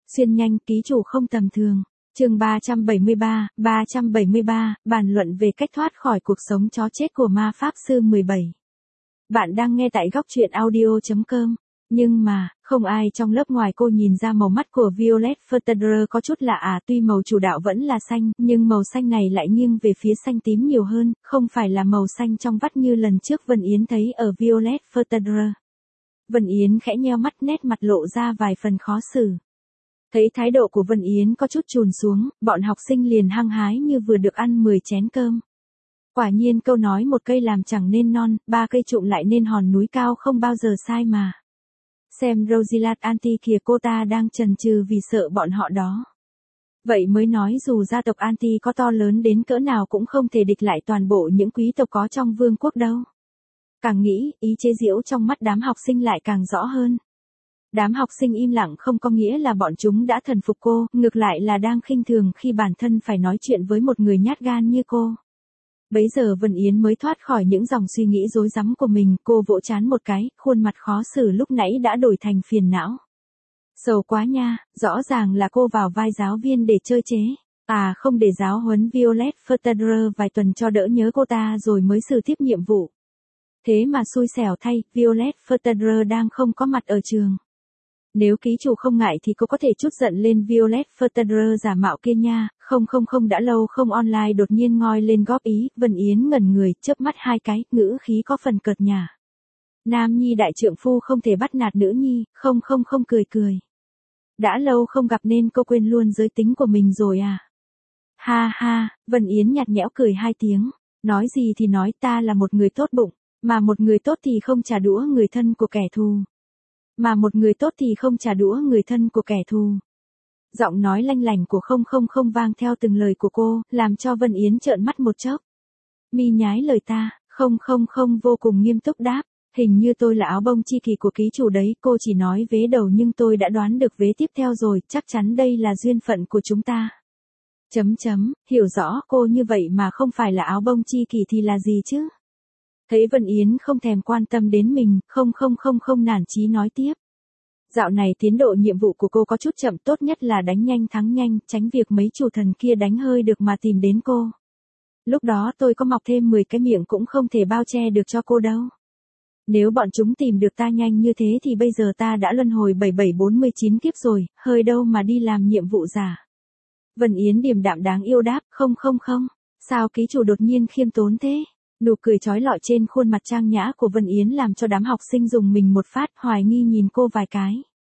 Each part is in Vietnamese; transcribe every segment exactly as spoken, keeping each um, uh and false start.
Xuyên nhanh, ký chủ không tầm thường. Chương ba trăm bảy mươi ba, ba trăm bảy mươi ba, bàn luận về cách thoát khỏi cuộc sống chó chết của ma pháp sư mười bảy. Bạn đang nghe tại góc truyện audio chấm com. Nhưng mà, không ai trong lớp ngoài cô nhìn ra màu mắt của Violet Vertedrer có chút lạ à, tuy màu chủ đạo vẫn là xanh, nhưng màu xanh này lại nghiêng về phía xanh tím nhiều hơn, không phải là màu xanh trong vắt như lần trước Vân Yến thấy ở Violet Vertedrer. Vân Yến khẽ nheo mắt, nét mặt lộ ra vài phần khó xử. Thấy thái độ của Vân Yến có chút chùn xuống, bọn học sinh liền hăng hái như vừa được ăn mười chén cơm. Quả nhiên câu nói một cây làm chẳng nên non, ba cây trụm lại nên hòn núi cao không bao giờ sai mà. Xem Rosilat Anti kìa, cô ta đang chần chừ vì sợ bọn họ đó. Vậy mới nói dù gia tộc Anti có to lớn đến cỡ nào cũng không thể địch lại toàn bộ những quý tộc có trong vương quốc đâu. Càng nghĩ, ý chế giễu trong mắt đám học sinh lại càng rõ hơn. Đám học sinh im lặng không có nghĩa là bọn chúng đã thần phục cô, ngược lại là đang khinh thường khi bản thân phải nói chuyện với một người nhát gan như cô. Bấy giờ Vân Yến mới thoát khỏi những dòng suy nghĩ rối rắm của mình, cô vỗ trán một cái, khuôn mặt khó xử lúc nãy đã đổi thành phiền não. Sầu quá nha, rõ ràng là cô vào vai giáo viên để chơi chế. À không, để giáo huấn Violet Vertedrer vài tuần cho đỡ nhớ cô ta rồi mới xử tiếp nhiệm vụ. Thế mà xui xẻo thay, Violet Vertedrer đang không có mặt ở trường. Nếu ký chủ không ngại thì cô có thể chút giận lên Violet Vertedrer giả mạo kia nha, không không không đã lâu không online đột nhiên ngoi lên góp ý, Vân Yến ngẩn người, chớp mắt hai cái, ngữ khí có phần cợt nhả. Nam nhi đại trượng phu không thể bắt nạt nữ nhi, không không không cười cười. Đã lâu không gặp nên cô quên luôn giới tính của mình rồi à? Ha ha, Vân Yến nhạt nhẽo cười hai tiếng, nói gì thì nói, ta là một người tốt bụng, mà một người tốt thì không trả đũa người thân của kẻ thù. Mà một người tốt thì không trả đũa người thân của kẻ thù. Giọng nói lanh lảnh của không không không vang theo từng lời của cô, làm cho Vân Yến trợn mắt một chốc. Mi nhái lời ta, không không không vô cùng nghiêm túc đáp, hình như tôi là áo bông chi kỷ của ký chủ đấy, cô chỉ nói vế đầu nhưng tôi đã đoán được vế tiếp theo rồi, chắc chắn đây là duyên phận của chúng ta. Chấm chấm, hiểu rõ cô như vậy mà không phải là áo bông chi kỷ thì là gì chứ? Thấy Vân Yến không thèm quan tâm đến mình, không không không không nản chí nói tiếp. Dạo này tiến độ nhiệm vụ của cô có chút chậm, tốt nhất là đánh nhanh thắng nhanh, tránh việc mấy chủ thần kia đánh hơi được mà tìm đến cô. Lúc đó tôi có mọc thêm mười cái miệng cũng không thể bao che được cho cô đâu. Nếu bọn chúng tìm được ta nhanh như thế thì bây giờ ta đã luân hồi bảy bảy bốn mươi chín kiếp rồi, hơi đâu mà đi làm nhiệm vụ giả. Vân Yến điềm đạm đáng yêu đáp, không không không, sao ký chủ đột nhiên khiêm tốn thế? Nụ cười trói lọi trên khuôn mặt trang nhã của Vân Yến làm cho đám học sinh dùng mình một phát, hoài nghi nhìn cô vài cái.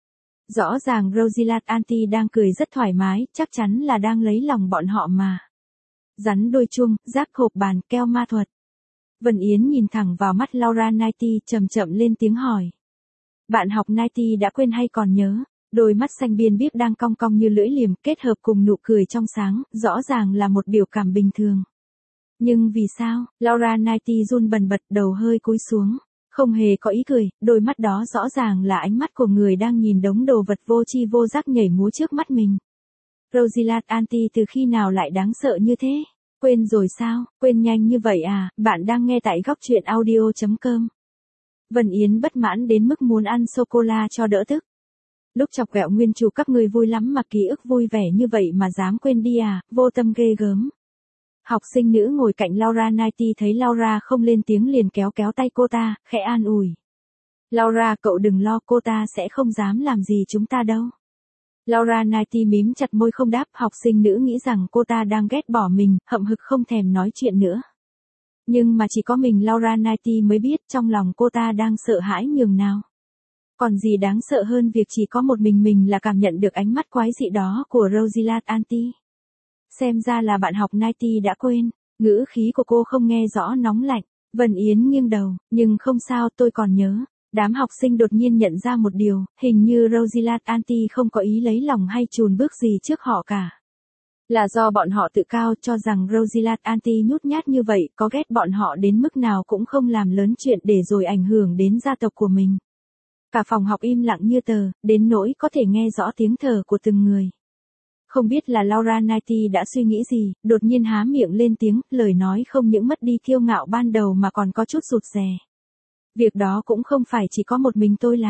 Rõ ràng Rosilat Anti đang cười rất thoải mái, chắc chắn là đang lấy lòng bọn họ mà. Rắn đôi chuông, rác hộp bàn, keo ma thuật. Vân Yến nhìn thẳng vào mắt Laura Knighty, chậm chậm lên tiếng hỏi. Bạn học Knighty đã quên hay còn nhớ? Đôi mắt xanh biên biếc đang cong cong như lưỡi liềm, kết hợp cùng nụ cười trong sáng, rõ ràng là một biểu cảm bình thường. Nhưng vì sao? Laura Knighty run bần bật, đầu hơi cúi xuống. Không hề có ý cười, đôi mắt đó rõ ràng là ánh mắt của người đang nhìn đống đồ vật vô tri vô giác nhảy múa trước mắt mình. Rosilat Anti từ khi nào lại đáng sợ như thế? Quên rồi sao? Quên nhanh như vậy à? Bạn đang nghe tại góc truyện audio chấm com. Vân Yến bất mãn đến mức muốn ăn sô-cô-la cho đỡ tức. Lúc chọc ghẹo nguyên chủ các ngươi vui lắm mà ký ức vui vẻ như vậy mà dám quên đi à? Vô tâm ghê gớm. Học sinh nữ ngồi cạnh Laura Knighty thấy Laura không lên tiếng liền kéo kéo tay cô ta, khẽ an ủi. Laura, cậu đừng lo, cô ta sẽ không dám làm gì chúng ta đâu. Laura Knighty mím chặt môi không đáp, học sinh nữ nghĩ rằng cô ta đang ghét bỏ mình, hậm hực không thèm nói chuyện nữa. Nhưng mà chỉ có mình Laura Knighty mới biết trong lòng cô ta đang sợ hãi nhường nào. Còn gì đáng sợ hơn việc chỉ có một mình mình là cảm nhận được ánh mắt quái dị đó của Rosilat Anti. Xem ra là bạn học Knighty đã quên, ngữ khí của cô không nghe rõ nóng lạnh. Vân Yến nghiêng đầu, nhưng không sao, tôi còn nhớ. Đám học sinh đột nhiên nhận ra một điều, hình như Rosilat Anti không có ý lấy lòng hay chùn bước gì trước họ cả. Là do bọn họ tự cao cho rằng Rosilat Anti nhút nhát như vậy, có ghét bọn họ đến mức nào cũng không làm lớn chuyện để rồi ảnh hưởng đến gia tộc của mình. Cả phòng học im lặng như tờ, đến nỗi có thể nghe rõ tiếng thở của từng người. Không biết là Laura Knighty đã suy nghĩ gì, đột nhiên há miệng lên tiếng, lời nói không những mất đi kiêu ngạo ban đầu mà còn có chút rụt rè. Việc đó cũng không phải chỉ có một mình tôi làm.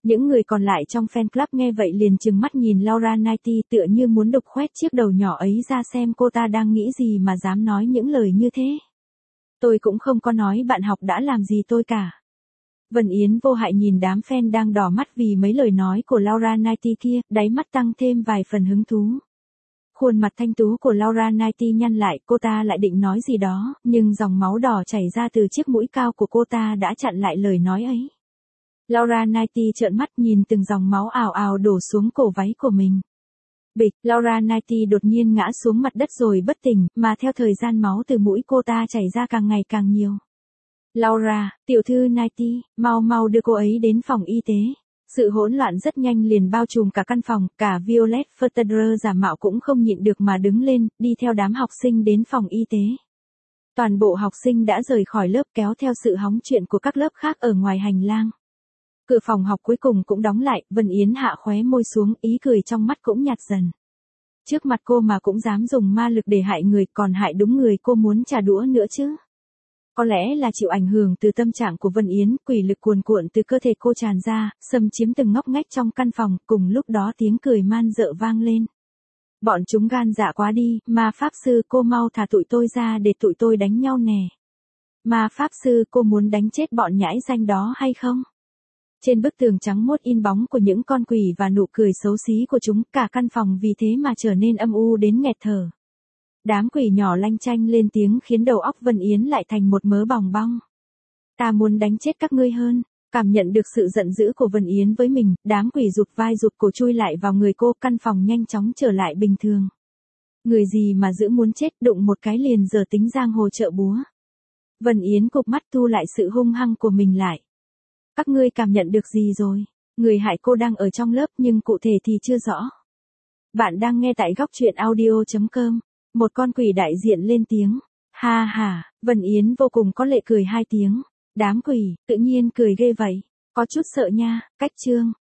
Những người còn lại trong fan club nghe vậy liền trừng mắt nhìn Laura Knightley tựa như muốn đục khoét chiếc đầu nhỏ ấy ra xem cô ta đang nghĩ gì mà dám nói những lời như thế. Tôi cũng không có nói bạn học đã làm gì tôi cả. Vân Yến vô hại nhìn đám fan đang đỏ mắt vì mấy lời nói của Laura Knightley kia, đáy mắt tăng thêm vài phần hứng thú. Khuôn mặt thanh tú của Laura Knightley nhăn lại, cô ta lại định nói gì đó, nhưng dòng máu đỏ chảy ra từ chiếc mũi cao của cô ta đã chặn lại lời nói ấy. Laura Knightley trợn mắt nhìn từng dòng máu ào ào đổ xuống cổ váy của mình. Bịch, Laura Knightley đột nhiên ngã xuống mặt đất rồi bất tỉnh, mà theo thời gian máu từ mũi cô ta chảy ra càng ngày càng nhiều. Laura, tiểu thư Knightley, mau mau đưa cô ấy đến phòng y tế. Sự hỗn loạn rất nhanh liền bao trùm cả căn phòng, cả Violet Vertedre giả mạo cũng không nhịn được mà đứng lên, đi theo đám học sinh đến phòng y tế. Toàn bộ học sinh đã rời khỏi lớp kéo theo sự hóng chuyện của các lớp khác ở ngoài hành lang. Cửa phòng học cuối cùng cũng đóng lại, Vân Yến hạ khóe môi xuống, ý cười trong mắt cũng nhạt dần. Trước mặt cô mà cũng dám dùng ma lực để hại người, còn hại đúng người cô muốn trả đũa nữa chứ. Có lẽ là chịu ảnh hưởng từ tâm trạng của Vân Yến, quỷ lực cuồn cuộn từ cơ thể cô tràn ra, xâm chiếm từng ngóc ngách trong căn phòng, cùng lúc đó tiếng cười man dợ vang lên. Bọn chúng gan dạ quá đi, ma pháp sư cô mau thả tụi tôi ra để tụi tôi đánh nhau nè. Ma pháp sư cô muốn đánh chết bọn nhãi danh đó hay không? Trên bức tường trắng mốt in bóng của những con quỷ và nụ cười xấu xí của chúng, cả căn phòng vì thế mà trở nên âm u đến nghẹt thở. Đám quỷ nhỏ lanh chanh lên tiếng khiến đầu óc Vân Yến lại thành một mớ bòng bong. Ta muốn đánh chết các ngươi hơn. Cảm nhận được sự giận dữ của Vân Yến với mình, đám quỷ rụt vai rụt cổ chui lại vào người cô, căn phòng nhanh chóng trở lại bình thường. Người gì mà giữ muốn chết, đụng một cái liền giờ tính giang hồ chợ búa. Vân Yến cụp mắt thu lại sự hung hăng của mình lại. Các ngươi cảm nhận được gì rồi? Người hại cô đang ở trong lớp nhưng cụ thể thì chưa rõ. Bạn đang nghe tại góc truyện audio chấm com. Một con quỷ đại diện lên tiếng. Ha ha, Vân Yến vô cùng có lệ cười hai tiếng. Đám quỷ, tự nhiên cười ghê vậy. Có chút sợ nha, cách chương.